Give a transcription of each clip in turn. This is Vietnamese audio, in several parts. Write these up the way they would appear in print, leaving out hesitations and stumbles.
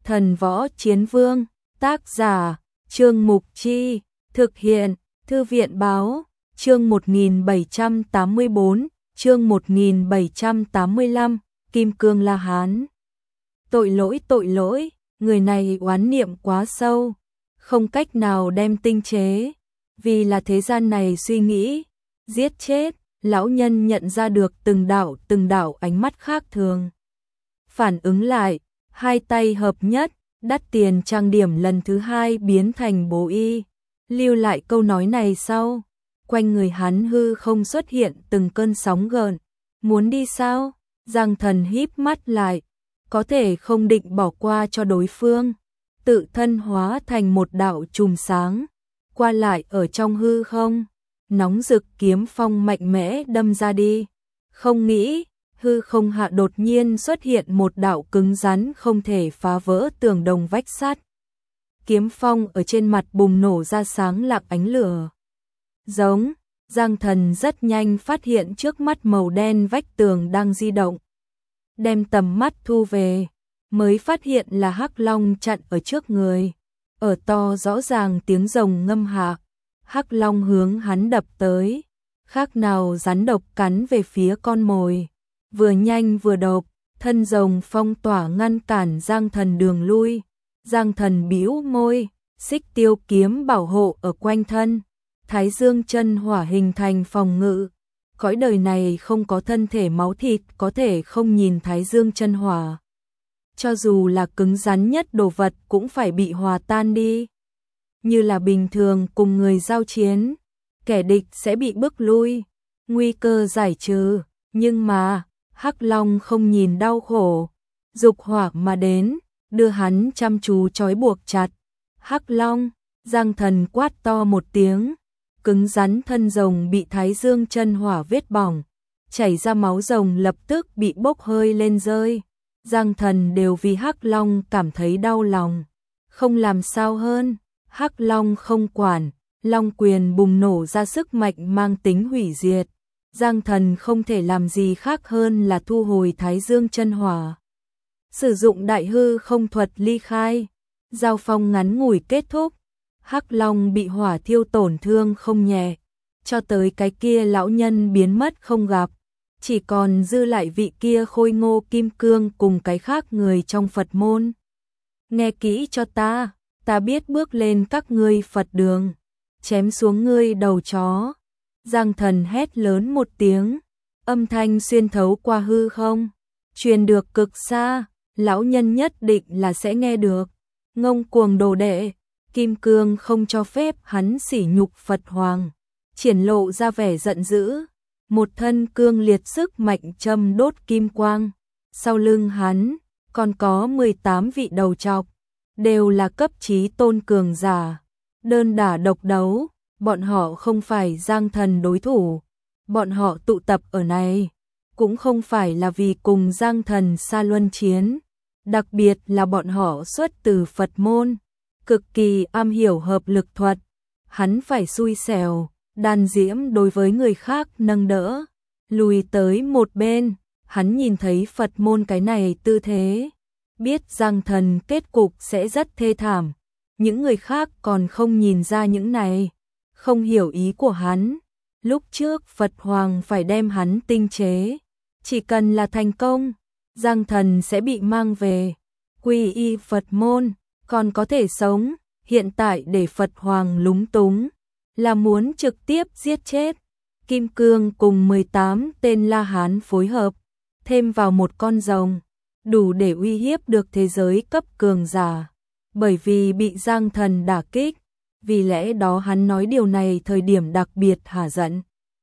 Thần Võ Chiến Vương, tác giả, Trương Mục Chi, thực hiện, Thư viện Báo, chương 1784, chương 1785, Kim Cương La Hán. Tội lỗi, người này oán niệm quá sâu, không cách nào đem tinh chế, vì là thế gian này suy nghĩ, giết chết, lão nhân nhận ra được từng đạo ánh mắt khác thường. Phản ứng lại, hai tay hợp nhất, đắt tiền trang điểm lần thứ hai biến thành bố y, lưu lại câu nói này sau. Quanh người hắn hư không xuất hiện từng cơn sóng gợn. Muốn đi sao? Giang Thần híp mắt lại, có thể không định bỏ qua cho đối phương, tự thân hóa thành một đạo chùm sáng, qua lại ở trong hư không, nóng rực kiếm phong mạnh mẽ đâm ra đi. Không nghĩ, hư không hạ đột nhiên xuất hiện một đạo cứng rắn không thể phá vỡ tường đồng vách sắt. Kiếm phong ở trên mặt bùng nổ ra sáng lạng ánh lửa. Giống, Giang Thần rất nhanh phát hiện trước mắt màu đen vách tường đang di động. Đem tầm mắt thu về, mới phát hiện là Hắc Long chặn ở trước người. Ở to rõ ràng tiếng rồng ngâm hạ, Hắc Long hướng hắn đập tới, khác nào rắn độc cắn về phía con mồi. Vừa nhanh vừa độc, thân rồng phong tỏa ngăn cản Giang Thần đường lui. Giang Thần bĩu môi, xích tiêu kiếm bảo hộ ở quanh thân. Thái Dương chân hỏa hình thành phòng ngự. Cõi đời này không có thân thể máu thịt có thể không nhìn Thái Dương chân hỏa. Cho dù là cứng rắn nhất đồ vật cũng phải bị hòa tan đi. Như là bình thường cùng người giao chiến, kẻ địch sẽ bị bức lui, nguy cơ giải trừ, nhưng mà Hắc Long không nhìn đau khổ, dục hỏa mà đến, đưa hắn chăm chú trói buộc chặt. Hắc Long, Giang Thần quát to một tiếng, cứng rắn thân rồng bị Thái Dương chân hỏa vết bỏng, chảy ra máu rồng lập tức bị bốc hơi lên rơi. Giang Thần đều vì Hắc Long cảm thấy đau lòng, không làm sao hơn. Hắc Long không quản, Long quyền bùng nổ ra sức mạnh mang tính hủy diệt. Giang Thần không thể làm gì khác hơn là thu hồi Thái Dương chân hỏa, sử dụng đại hư không thuật ly khai. Giao phong ngắn ngủi kết thúc, Hắc Long bị hỏa thiêu tổn thương không nhẹ, cho tới cái kia lão nhân biến mất không gặp, chỉ còn dư lại vị kia khôi ngô kim cương cùng cái khác người trong Phật môn. Nghe kỹ cho ta biết bước lên các ngươi Phật đường, chém xuống ngươi đầu chó. Giang Thần hét lớn một tiếng, âm thanh xuyên thấu qua hư không, truyền được cực xa, lão nhân nhất định là sẽ nghe được. Ngông cuồng đồ đệ, kim cương không cho phép hắn sỉ nhục Phật Hoàng, triển lộ ra vẻ giận dữ, một thân cương liệt sức mạnh châm đốt kim quang. Sau lưng hắn còn có 18 vị đầu trọc, đều là cấp chí tôn cường giả, đơn đả độc đấu. Bọn họ không phải Giang Thần đối thủ, bọn họ tụ tập ở này cũng không phải là vì cùng Giang Thần xa luân chiến, đặc biệt là bọn họ xuất từ Phật môn, cực kỳ am hiểu hợp lực thuật. Hắn phải xui xẻo, Đan Diễm đối với người khác nâng đỡ, lùi tới một bên. Hắn nhìn thấy Phật môn cái này tư thế, biết Giang Thần kết cục sẽ rất thê thảm. Những người khác còn không nhìn ra những này, không hiểu ý của hắn. Lúc trước Phật Hoàng phải đem hắn tinh chế, chỉ cần là thành công, Giang Thần sẽ bị mang về quy y Phật môn, còn có thể sống. Hiện tại để Phật Hoàng lúng túng, là muốn trực tiếp giết chết. Kim Cương cùng 18 tên La Hán phối hợp, thêm vào một con rồng, đủ để uy hiếp được thế giới cấp cường giả. Bởi vì bị Giang Thần đả kích, vì lẽ đó hắn nói điều này thời điểm đặc biệt hả giận.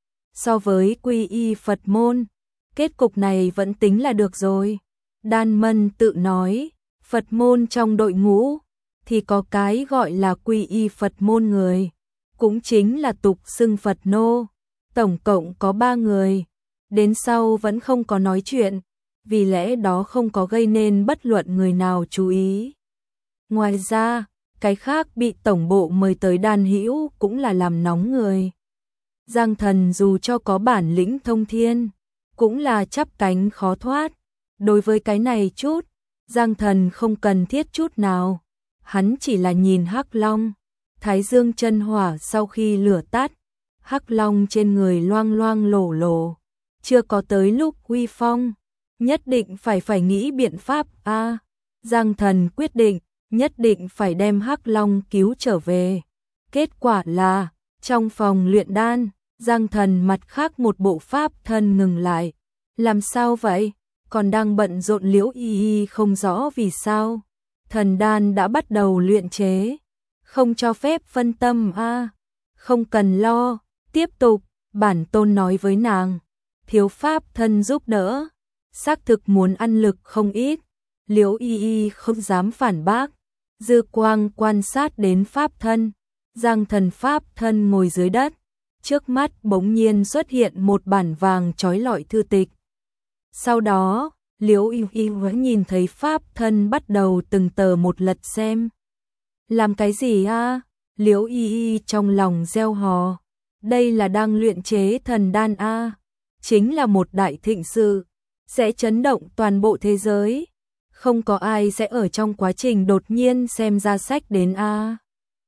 So với quy y Phật môn, kết cục này vẫn tính là được rồi. Đan Mân tự nói, Phật môn trong đội ngũ thì có cái gọi là quy y Phật môn người, cũng chính là tục xưng Phật nô. Tổng cộng có 3 người, đến sau vẫn không có nói chuyện, vì lẽ đó không có gây nên bất luận người nào chú ý. Ngoài ra, cái khác bị tổng bộ mời tới đan hữu cũng là làm nóng người. Giang Thần dù cho có bản lĩnh thông thiên, cũng là chắp cánh khó thoát. Đối với cái này chút, Giang Thần không cần thiết chút nào, hắn chỉ là nhìn Hắc Long, Thái Dương chân hỏa sau khi lửa tắt, Hắc Long trên người loang loang lổ lổ, chưa có tới lúc uy phong, nhất định phải nghĩ biện pháp a. Giang Thần quyết định, nhất định phải đem Hắc Long cứu trở về. Kết quả là, trong phòng luyện đan, Giang Thần mặt khác một bộ pháp thân ngừng lại. Làm sao vậy? Còn đang bận rộn Liễu Y Y không rõ vì sao. Thần đan đã bắt đầu luyện chế, không cho phép phân tâm a. Không cần lo, tiếp tục, bản tôn nói với nàng. Thiếu pháp thân giúp đỡ, xác thực muốn ăn lực không ít. Liễu Y Y không dám phản bác, dư quang quan sát đến pháp thân. Giang Thần pháp thân ngồi dưới đất, trước mắt bỗng nhiên xuất hiện một bản vàng trói lọi thư tịch. Sau đó, Liễu Y Y vẫn nhìn thấy pháp thân bắt đầu từng tờ một lật xem. Làm cái gì a? Liễu Y Y trong lòng reo hò. Đây là đang luyện chế thần đan a, chính là một đại thịnh sự, sẽ chấn động toàn bộ thế giới. Không có ai sẽ ở trong quá trình đột nhiên xem ra sách đến a.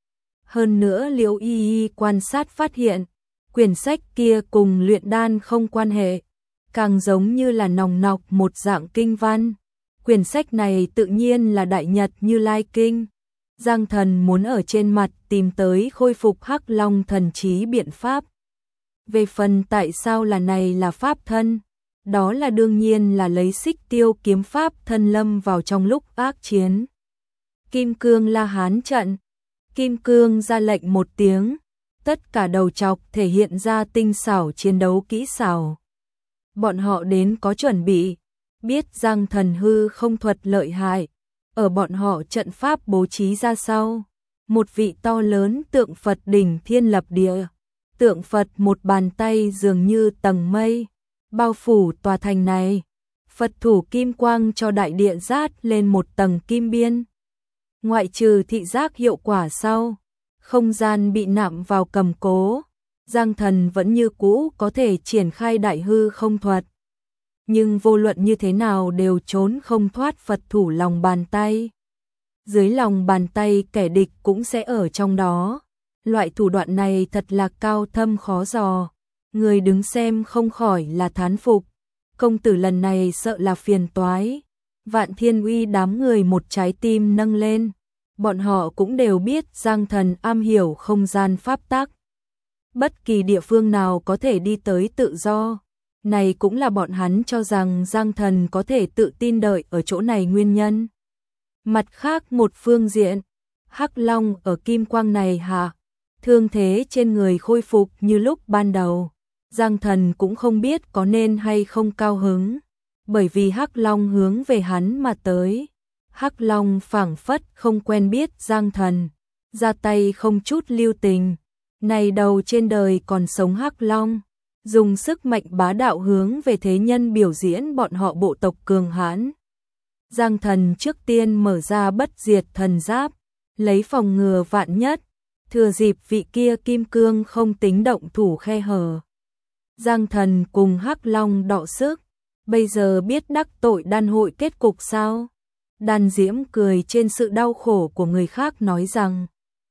Hơn nữa Liễu Y Y quan sát phát hiện, quyển sách kia cùng luyện đan không quan hệ, càng giống như là nòng nọc một dạng kinh văn. Quyển sách này tự nhiên là Đại Nhật Như Lai Kinh. Giang Thần muốn ở trên mặt tìm tới khôi phục Hắc Long thần trí biện pháp. Về phần tại sao là này là pháp thân, đó là đương nhiên là lấy Xích Tiêu kiếm pháp thân lâm vào trong lúc ác chiến. Kim Cương La Hán trận. Kim Cương ra lệnh một tiếng, tất cả đầu chọc thể hiện ra tinh xảo chiến đấu kỹ xảo. Bọn họ đến có chuẩn bị, biết Giang Thần hư không thuật lợi hại, ở bọn họ trận pháp bố trí ra sau. Một vị to lớn tượng Phật đỉnh thiên lập địa, tượng Phật một bàn tay dường như tầng mây, bao phủ tòa thành này. Phật thủ kim quang cho đại địa dát lên một tầng kim biên. Ngoại trừ thị giác hiệu quả sau, không gian bị nạm vào cầm cố, Giang Thần vẫn như cũ có thể triển khai đại hư không thuật. Nhưng vô luận như thế nào đều trốn không thoát Phật thủ lòng bàn tay. Dưới lòng bàn tay kẻ địch cũng sẽ ở trong đó. Loại thủ đoạn này thật là cao thâm khó dò. Người đứng xem không khỏi là thán phục. Công tử lần này sợ là phiền toái. Vạn Thiên Uy đám người một trái tim nâng lên. Bọn họ cũng đều biết Giang Thần am hiểu không gian pháp tắc. Bất kỳ địa phương nào có thể đi tới tự do. Này cũng là bọn hắn cho rằng Giang Thần có thể tự tin đợi ở chỗ này nguyên nhân. Mặt khác một phương diện, Hắc Long ở kim quang này hạ, thương thế trên người khôi phục như lúc ban đầu. Giang Thần cũng không biết có nên hay không cao hứng, bởi vì Hắc Long hướng về hắn mà tới. Hắc Long phảng phất không quen biết Giang Thần, ra tay không chút lưu tình. Này đầu trên đời còn sống Hắc Long, dùng sức mạnh bá đạo hướng về thế nhân biểu diễn bọn họ bộ tộc cường hãn. Giang Thần trước tiên mở ra bất diệt thần giáp, lấy phòng ngừa vạn nhất, thừa dịp vị kia kim cương không tính động thủ khe hở. Giang Thần cùng Hắc Long đọ sức, bây giờ biết đắc tội đan hội kết cục sao? Đan Diễm cười trên sự đau khổ của người khác nói rằng,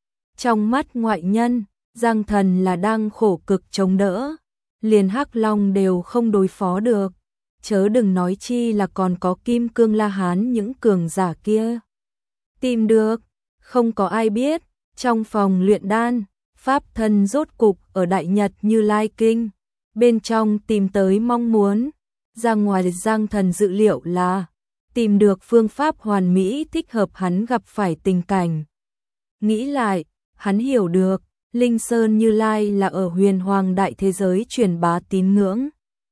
trong mắt ngoại nhân, Giang Thần là đang khổ cực chống đỡ, liền Hắc Long đều không đối phó được, chớ đừng nói chi là còn có Kim Cương La Hán những cường giả kia. Tìm được, không có ai biết, trong phòng luyện đan, pháp thân rốt cục ở Đại Nhật Như Lai Kinh, bên trong tìm tới mong muốn, ra ngoài Giang Thần dự liệu là tìm được phương pháp hoàn mỹ thích hợp hắn gặp phải tình cảnh. Nghĩ lại, hắn hiểu được, Linh Sơn Như Lai là ở huyền hoàng đại thế giới truyền bá tín ngưỡng.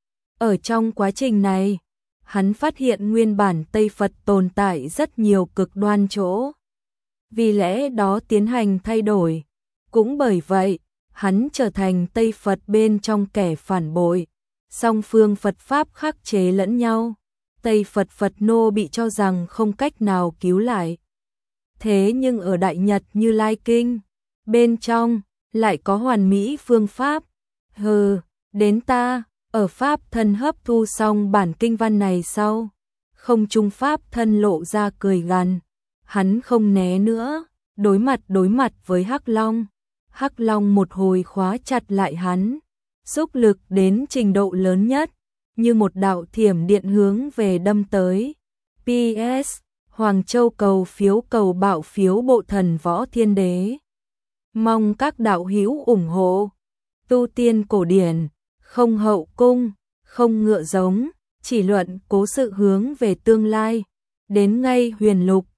Ở trong quá trình này, hắn phát hiện nguyên bản Tây Phật tồn tại rất nhiều cực đoan chỗ. Vì lẽ đó tiến hành thay đổi. Cũng bởi vậy, hắn trở thành Tây Phật bên trong kẻ phản bội. Song phương Phật Pháp khắc chế lẫn nhau. Tây Phật Phật nô bị cho rằng không cách nào cứu lại. Thế nhưng ở Đại Nhật Như Lai Kinh, bên trong, lại có hoàn mỹ phương pháp. Đến ta, ở Pháp thân hấp thu xong bản kinh văn này sau. Không trung pháp thân lộ ra cười gằn, hắn không né nữa, đối mặt với Hắc Long. Hắc Long một hồi khóa chặt lại hắn, xúc lực đến trình độ lớn nhất, như một đạo thiểm điện hướng về đâm tới. PS, Hoàng Châu cầu phiếu cầu bạo phiếu bộ thần võ thiên đế. Mong các đạo hữu ủng hộ. Tu tiên cổ điển, không hậu cung, không ngựa giống, chỉ luận cố sự hướng về tương lai. Đến ngay huyền lục,